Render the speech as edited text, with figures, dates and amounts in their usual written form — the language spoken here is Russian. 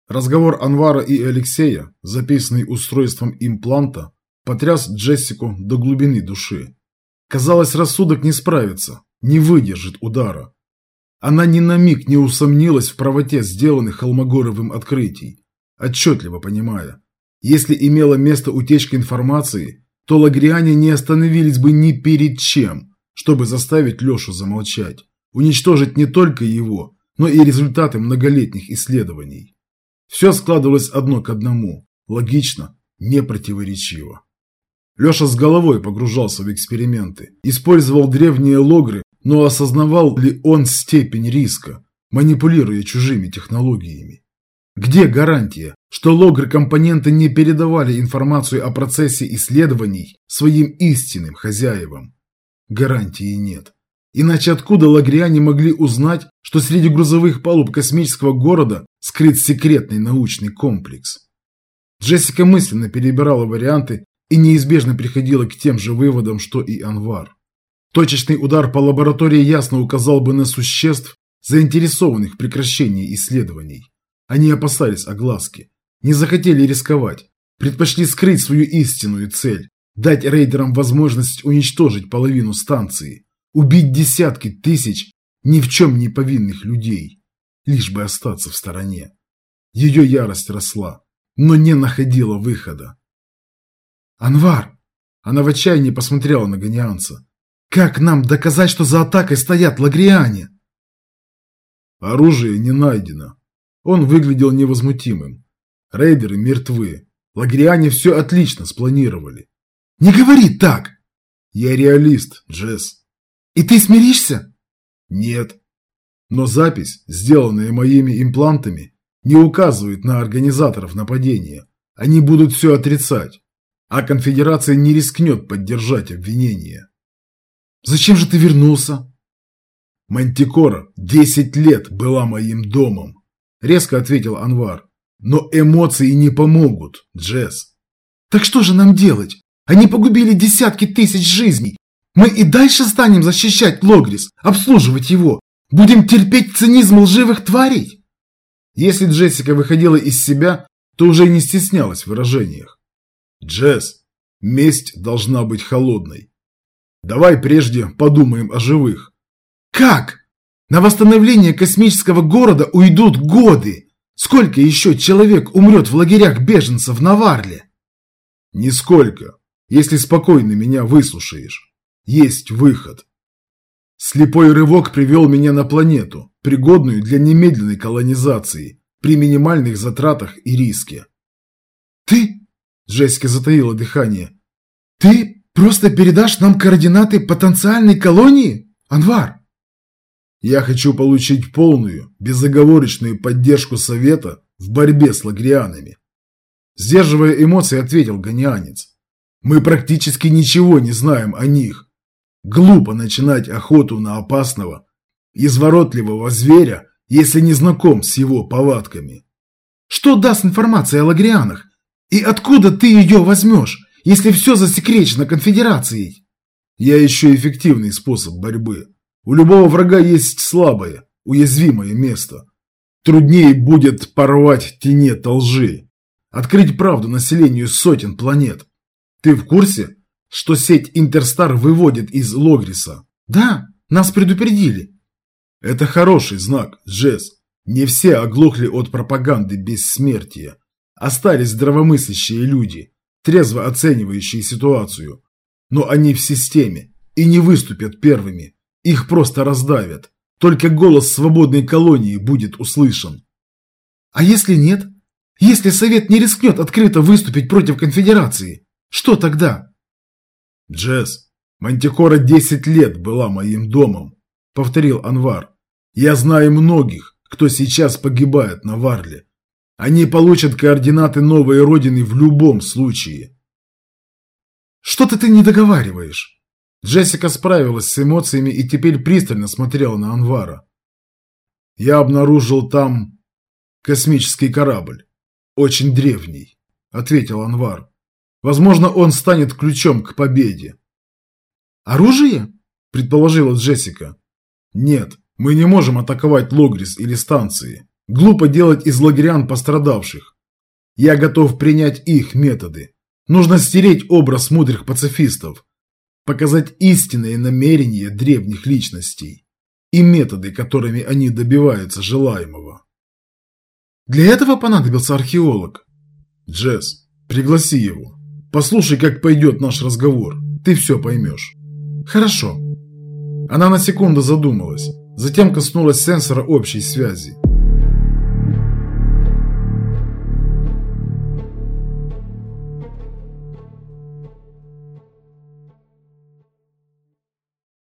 Разговор Анвара и Алексея, записанный устройством импланта, потряс Джессику до глубины души. Казалось, рассудок не справится, не выдержит удара. Она ни на миг не усомнилась в правоте сделанных Холмогоровым открытий, отчетливо понимая, если имела место утечка информации, то лагриане не остановились бы ни перед чем, чтобы заставить Лешу замолчать, уничтожить не только его, но и результаты многолетних исследований. Все складывалось одно к одному, логично, непротиворечиво. Леша с головой погружался в эксперименты, использовал древние логры, но осознавал ли он степень риска, манипулируя чужими технологиями? Где гарантия, что логры-компоненты не передавали информацию о процессе исследований своим истинным хозяевам? Гарантии нет. Иначе откуда лагриане могли узнать, что среди грузовых палуб космического города скрыт секретный научный комплекс? Джессика мысленно перебирала варианты и неизбежно приходила к тем же выводам, что и Анвар. Точечный удар по лаборатории ясно указал бы на существ, заинтересованных в прекращении исследований. Они опасались огласки, не захотели рисковать, предпочли скрыть свою истинную цель, дать рейдерам возможность уничтожить половину станции, убить десятки тысяч ни в чем не повинных людей, лишь бы остаться в стороне. Ее ярость росла, но не находила выхода. «Анвар!» Она в отчаянии посмотрела на ганианца. «Как нам доказать, что за атакой стоят лагриане?» Оружие не найдено. Он выглядел невозмутимым. Рейдеры мертвы. Лагриане все отлично спланировали. «Не говори так!» Я реалист, Джесс. «И ты смиришься?» Нет. Но запись, сделанная моими имплантами, не указывает на организаторов нападения. Они будут все отрицать. А конфедерация не рискнет поддержать обвинение. «Зачем же ты вернулся?» Мантикора 10 лет была моим домом, резко ответил Анвар. Но эмоции не помогут, Джесс. «Так что же нам делать? Они погубили десятки тысяч жизней. Мы и дальше станем защищать Логрис, обслуживать его. Будем терпеть цинизм лживых тварей?» Если Джессика выходила из себя, то уже не стеснялась в выражениях. Джесс, месть должна быть холодной. Давай прежде подумаем о живых. «Как? На восстановление космического города уйдут годы. Сколько еще человек умрет в лагерях беженцев на Варле?» Нисколько, если спокойно меня выслушаешь. Есть выход. Слепой рывок привел меня на планету, пригодную для немедленной колонизации, при минимальных затратах и риске. «Ты?» – Джессика затаила дыхание. «Ты просто передашь нам координаты потенциальной колонии, Анвар?» Я хочу получить полную, безоговорочную поддержку Совета в борьбе с лагрианами. Сдерживая эмоции, ответил ганианец. Мы практически ничего не знаем о них. Глупо начинать охоту на опасного, изворотливого зверя, если не знаком с его повадками. «Что даст информация о лагрианах? И откуда ты ее возьмешь, если все засекречено конфедерацией?» Я ищу эффективный способ борьбы. У любого врага есть слабое, уязвимое место. Труднее будет порвать тенет лжи, открыть правду населению сотен планет. Ты в курсе, что сеть Интерстар выводит из Логриса? Да, нас предупредили. Это хороший знак, Джесс. Не все оглохли от пропаганды бессмертия. Остались здравомыслящие люди, трезво оценивающие ситуацию. Но они в системе и не выступят первыми. Их просто раздавят. Только голос свободной колонии будет услышан. А если нет? Если Совет не рискнет открыто выступить против конфедерации, что тогда? Джесс, Мантикора 10 лет была моим домом, повторил Анвар. Я знаю многих, кто сейчас погибает на Варле. Они получат координаты новой родины в любом случае. Что-то ты не договариваешь. Джессика справилась с эмоциями и теперь пристально смотрела на Анвара. Я обнаружил там космический корабль. Очень древний, ответил Анвар. Возможно, он станет ключом к победе. Оружие? Предположила Джессика. Нет, мы не можем атаковать Логрис или станции. Глупо делать из лагерян пострадавших. Я готов принять их методы. Нужно стереть образ мудрых пацифистов, показать истинные намерения древних личностей и методы, которыми они добиваются желаемого. Для этого понадобился археолог. Джесс, пригласи его. Послушай, как пойдет наш разговор. Ты все поймешь. Хорошо. Она на секунду задумалась, затем коснулась сенсора общей связи.